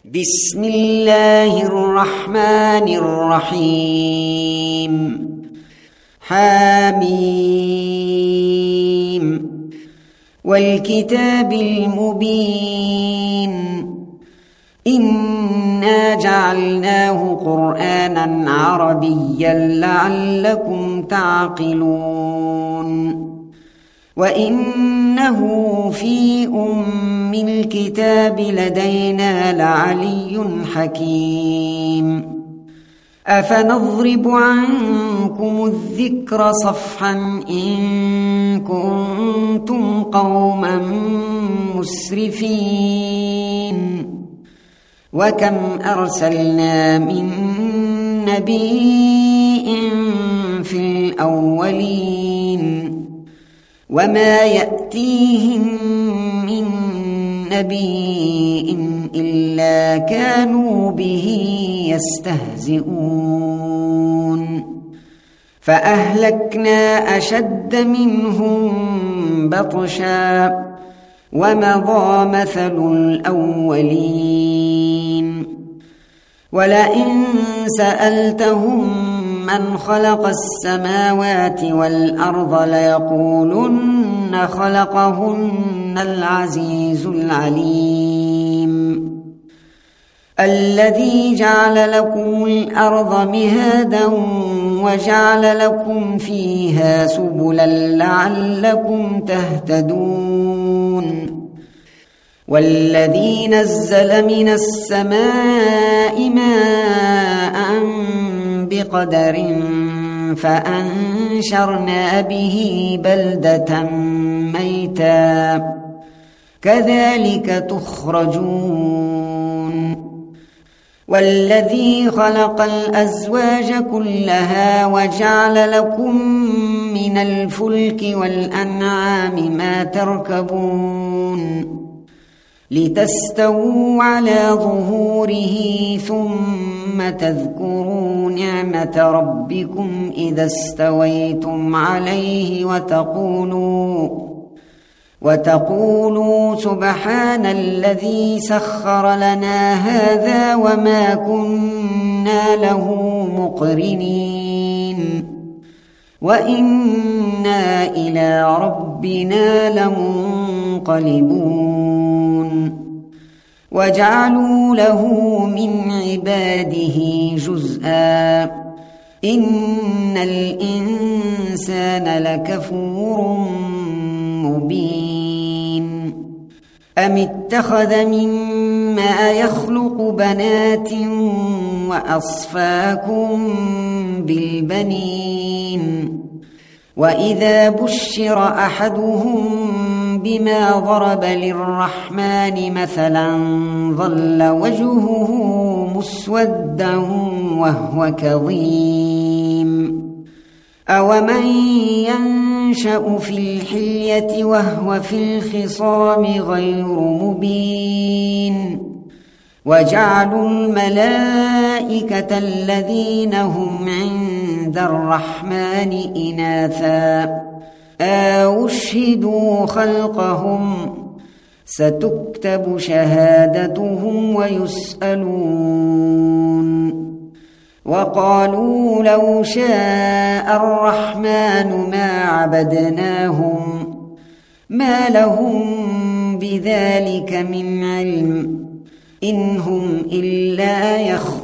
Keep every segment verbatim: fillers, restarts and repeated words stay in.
بسم الله الرحمن الرحيم. حاميم والكتاب المبين إنا جعلناه قرآنا عربيا لعلكم تعقلون وإنه في أم الكتاب لدينا لعلي حكيم. أفنضرب عنكم الذكر صفحا إن كنتم قوما مسرفين وكم أرسلنا من نبي في الأولين وما يأتيهم من نبي إلا كانوا به يستهزئون فأهلكنا أشد منهم بطشا ومضى مثل الأولين ولئن سألتهم من خلق السماوات والأرض ليقولن خلقهن العزيز العليم الذي جعل لكم الأرض مهادا وجعل لكم فيها سبلا لعلكم تهتدون والذي نزل من السماء ماء بقدر فأنشرنا به بلدة ميتا كذلك تخرجون والذي خلق الأزواج كلها وجعل لكم من الفلك والأنعام ما تركبون لتستووا على ظهوره ثم تذكروا نعمة ربكم إذا استويتم عليه وتقولوا وتقولوا سبحان الذي سخر لنا هذا وما كنا له مقرنين وإنا إلى ربنا لمنقلبون وجعلوا له من عباده جزءا إن الإنسان لكفور مبين أم اتخذ مما يخلق بنات وأصفاكم بالبنين وإذا بشر أحدهم بما ضرب للرحمن مثلا ظل وجهه مسودا وهو كظيم أومن ينشأ في الحلية وهو في الخصام غير مبين وجعلوا الملائكة الذين هم عند الرحمن إناثا أشهدوا خلقهم ستكتب شهادتهم ويسألون وقالوا لو شاء الرحمن ما عبدناهم ما لهم بذلك من علم إن هم إلا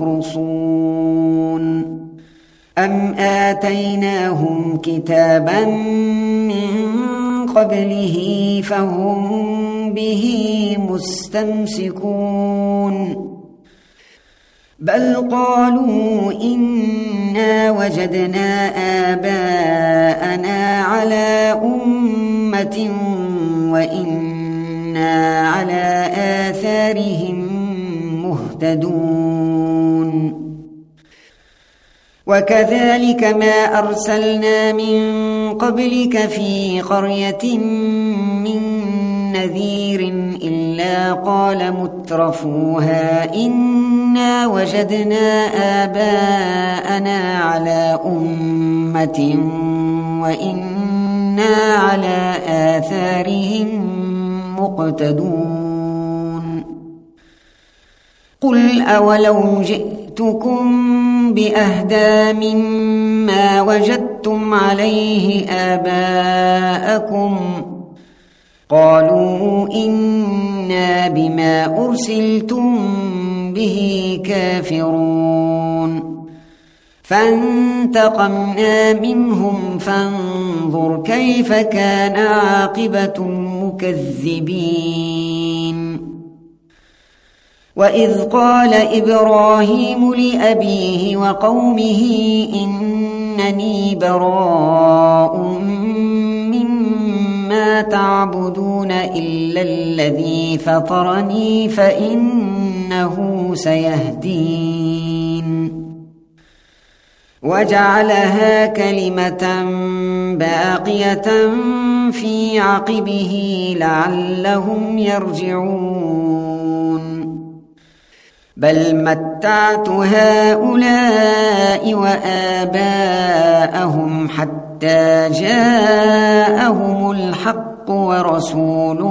يخرصون أم آتيناهم كتابا من قبله فهم به مستمسكون بل قالوا إنا وجدنا آباءنا على أمة وإنا على آثارهم مهتدون وكذلك ما أرسلنا من قبلك في قرية من نذير إلا قال مترفوها إنا وجدنا آباءنا على أمة وإنا على آثارهم مقتدون قل أولو جئتكم بأهدى مما وجدتم عليه آباءكم قالوا إنا بما أرسلتم به كافرون فانتقمنا منهم فانظر كيف كان عاقبة المكذبين وإذ قال إبراهيم لأبيه وقومه إنني براء مما تعبدون إلا الذي فطرني فإنه سيهدين وجعلها كلمة باقية في عقبه لعلهم يرجعون بل متعت هؤلاء وآباءهم حتى جاءهم الحق ورسول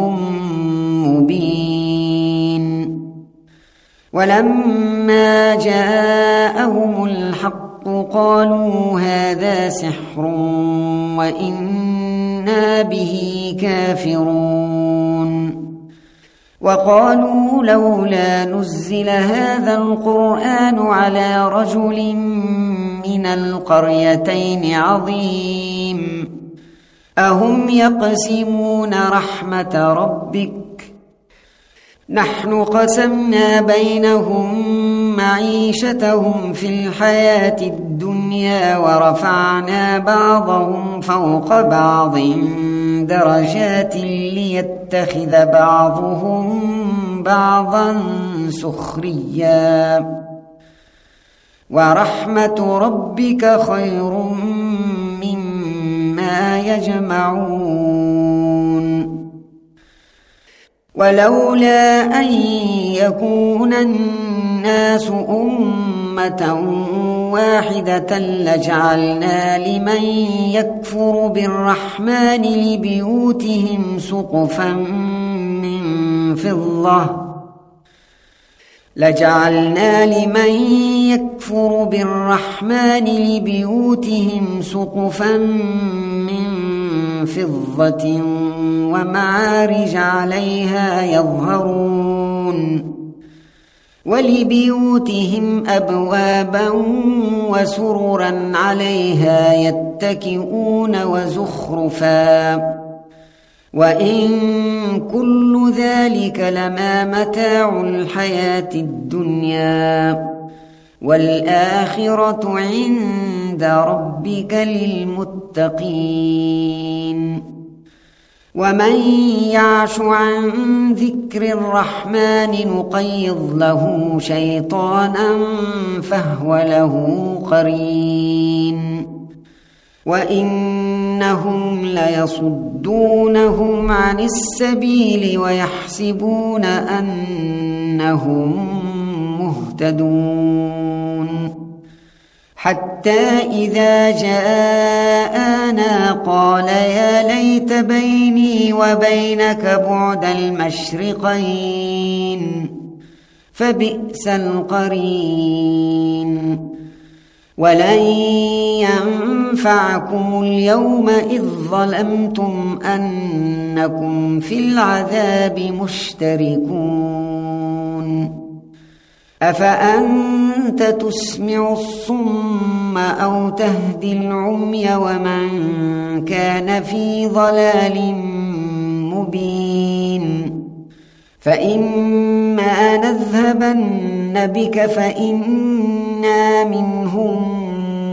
مبين ولما جاءهم الحق قالوا هذا سحر وإنا به كافرون وقالوا لولا نزل هذا القرآن على رجل من القريتين عظيم أهم يقسمون رحمة ربك نحن قسمنا بينهم معيشتهم في الحياة الدنيا ورفعنا بعضهم فوق بعض درجات ليتخذ بعضهم بعضا سخريا ورحمة ربك خير مما يجمعون ولولا أن يكون الناس أمة واحدة لجعلنا لمن يكفر بالرحمن لبيوتهم سقفا من فضة لجعلنا لمن يكفر بالرحمن لبيوتهم سقفا من فضة ومعارج عليها يظهرون ولبيوتهم أبوابا وسررا عليها يتكئون وزخرفا وإن كل ذلك لما متاع الحياة الدنيا والآخرة عند ربك للمتقين ومن يعش عن ذكر الرحمن نقيض له شيطانا فهو له قرين وإنهم ليصدونهم عن السبيل ويحسبون أنهم مهتدون حتى إذا جاءنا قال يا ليت بيني وبينك بعد المشرقين فبئس القرين ولن ينفعكم اليوم إذ ظلمتم أنكم في العذاب مشتركون أفأنت تسمع الصم أو تهدي العمي ومن كان في ضلال مبين فإما نذهبن بك فإنا منهم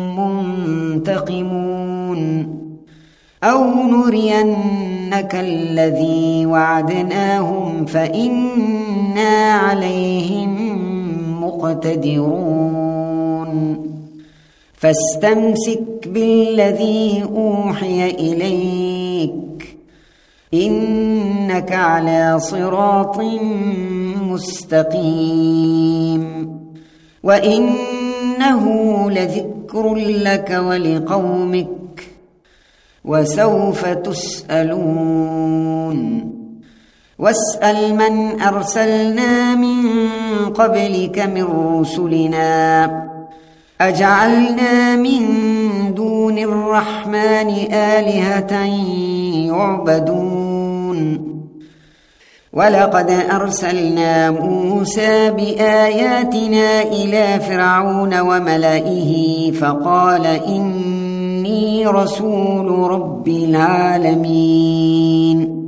منتقمون أو نرينك الذي وعدناهم فإنا عليهم مقتدرون فاستمسك بالذي أوحي إليك إنك على صراط مستقيم وإنه لذكر لك ولقومك وسوف تسألون واسأل من أرسلنا من قبلك من رسلنا أجعلنا من دون الرحمن آلهة يعبدون ولقد أرسلنا موسى بآياتنا إلى فرعون وملئه فقال إني رسول رب العالمين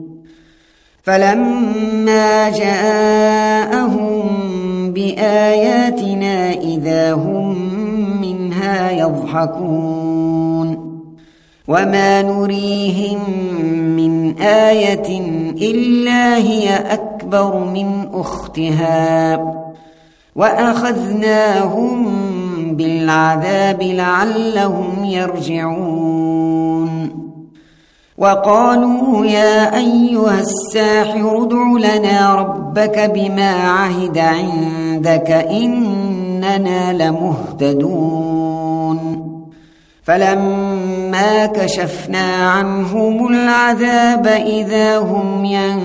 فلما جاءهم بآياتنا إذا هم منها يضحكون وما نريهم من آية إلا هي أكبر من أختها وأخذناهم بالعذاب لعلهم يرجعون وقالوا يا أيها الساحر ادع لنا ربك بما عهد عندك إننا لمهتدون فلما كشفنا عنهم العذاب إذا هم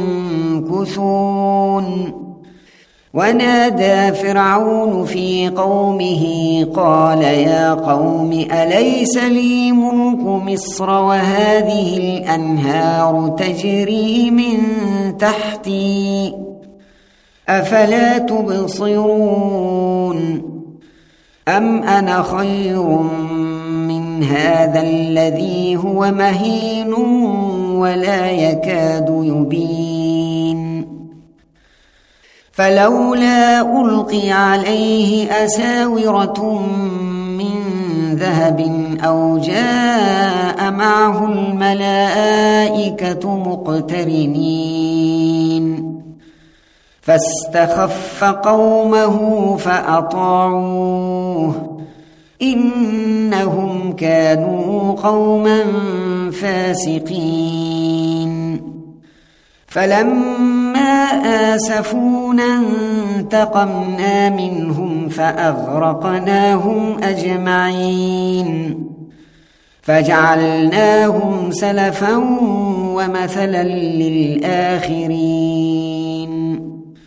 ينكثون ونادى فرعون في قومه قال يا قوم أليس لي ملك مصر وهذه الأنهار تجري من تحتي أفلا تبصرون أم أنا خير من هذا الذي هو مهين ولا يكاد يبين فلولا ألقي عليه أساورة من ذهب أو جاء معه الملائكة مقترنين فاستخف قومه فأطاعوه إنهم كانوا قوما فاسقين فلما آسفونا انتقمنا منهم فأغرقناهم أجمعين فجعلناهم سلفا ومثلا للآخرين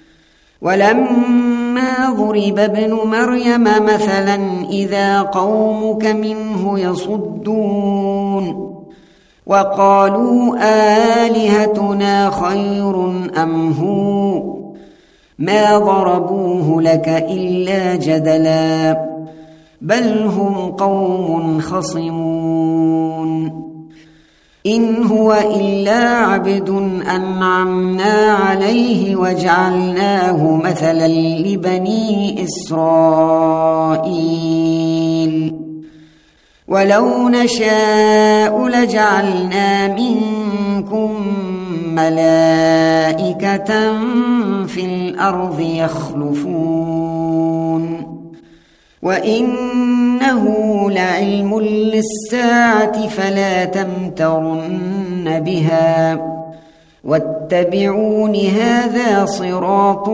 ولما ضرب ابن مريم مثلا إذا قومك منه يصدون وقالوا آلهتنا خير أم هو ما ضربوه لك إلا جدلا بل هم قوم خصمون إن هو إلا عبد أنعمنا عليه وجعلناه مثلا لبني إسرائيل ولو نشاء لجعلنا منكم ملائكة في الأرض يخلفون وإنه لعلم للساعة فلا تمترن بها واتبعون هذا صراط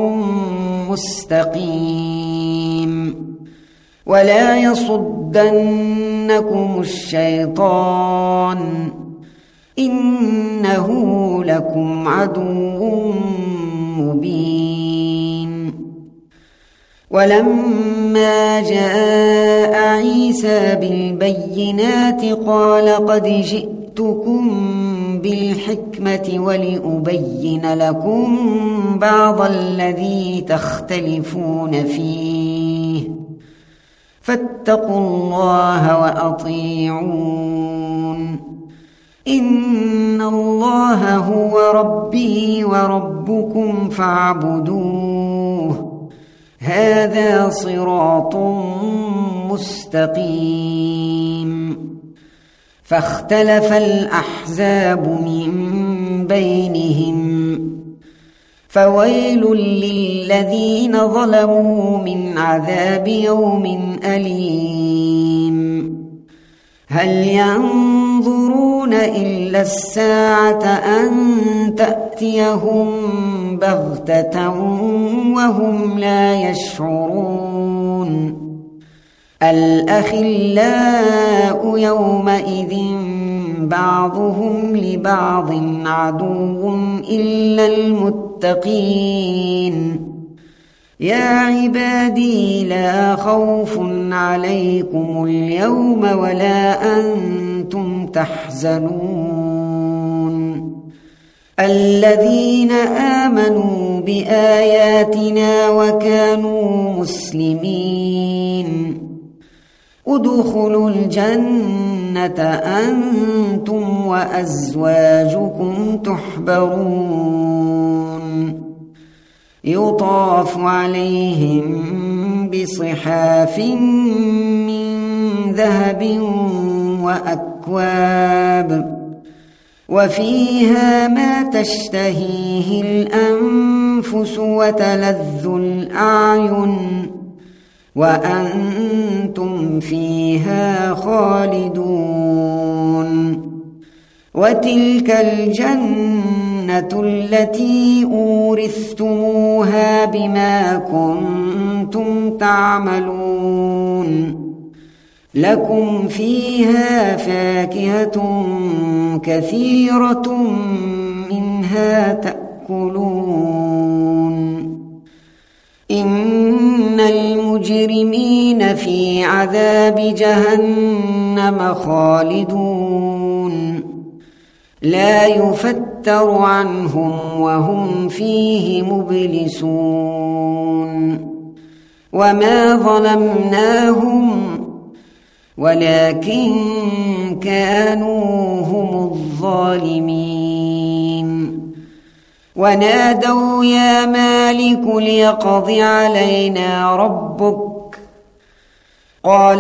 مستقيم ولا يصدنكم الشيطان إنه لكم عدو مبين ولما جاء عيسى بالبينات قال قد جئتكم بالحكمة ولأبين لكم بعض الذي تختلفون فيه فاتقوا الله وأطيعون إن الله هو ربي وربكم فاعبدوه هذا صراط مستقيم فاختلف الأحزاب من بينهم فويل للذين ظلموا من عذاب يوم أليم هل ينظرون إلا الساعة أن تأتيهم بغتة وهم لا الأخلاء يومئذ بعضهم لبعض عدو إلا المتقين يا عبادي لا خوف عليكم اليوم ولا أنتم تحزنون الذين آمنوا بآياتنا وكانوا مسلمين ادخلوا الجنة أنتم وأزواجكم تحبرون يطاف عليهم بصحاف من ذهب وأكواب وفيها ما تشتهيه الأنفس وتلذ الأعين وأنتم فيها خالدون وتلك الجنة التي أورثتموها بما كنتم تعملون لكم فيها فاكهة كثيرة منها تأكلون إن المجرمين في عذاب جهنم خالدون لا يفتر عنهم وهم فيه مبلسون وما ظلمناهم ولكن كانوا هم الظالمين ونادوا يا مالك ليقض علينا ربك قال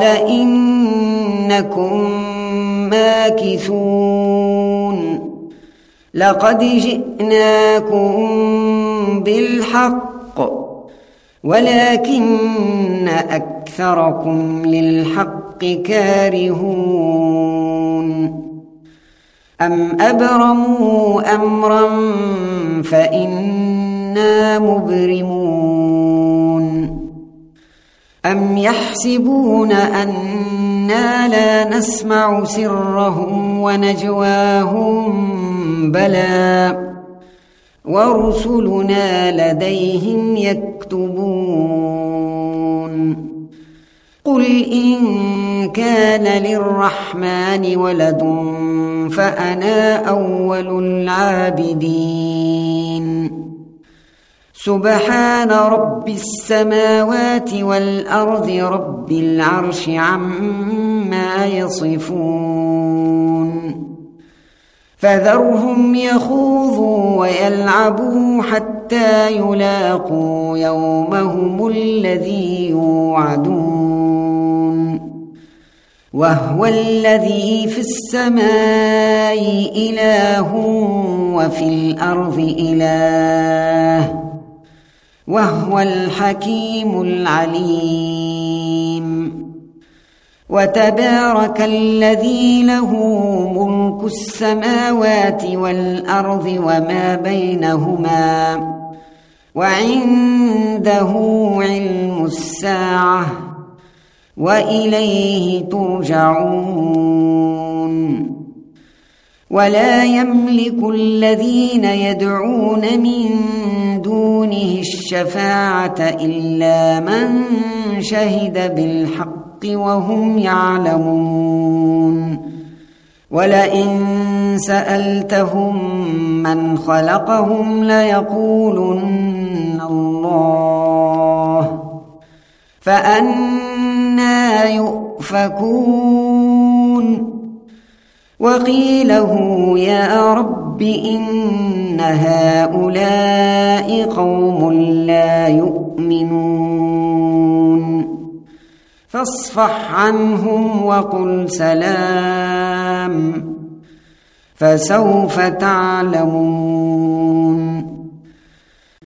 إنكم ماكثون لقد جئناكم بالحق ولكن أكثركم للحق كارهون أم أبرموا أمرا فإنا مبرمون أم يحسبون أنا لا نسمع سرهم ونجواهم بلى ورسلنا لديهم يكتبون قل إن كان للرحمن ولد فأنا أول العابدين سبحان رب السماوات والأرض رب العرش عما يصفون فذرهم يخوضوا ويلعبوا حتى يلاقوا يومهم الذي يوعدون وهو الذي في السماء إله وفي الأرض إله وهو الحكيم العليم وتبارك الذي له ملك السماوات والأرض وما بينهما وعنده علم الساعة وإليه ترجعون ولا يملك الذين يدعون من دونه الشفاعة إلا من شهد بالحق وهم يعلمون ولئن سألتهم من خلقهم ليقولن الله فأنى يؤفكون وقيله يا رب إن هؤلاء قوم لا يؤمنون فاصفح عنهم وقل سلام فسوف تعلمون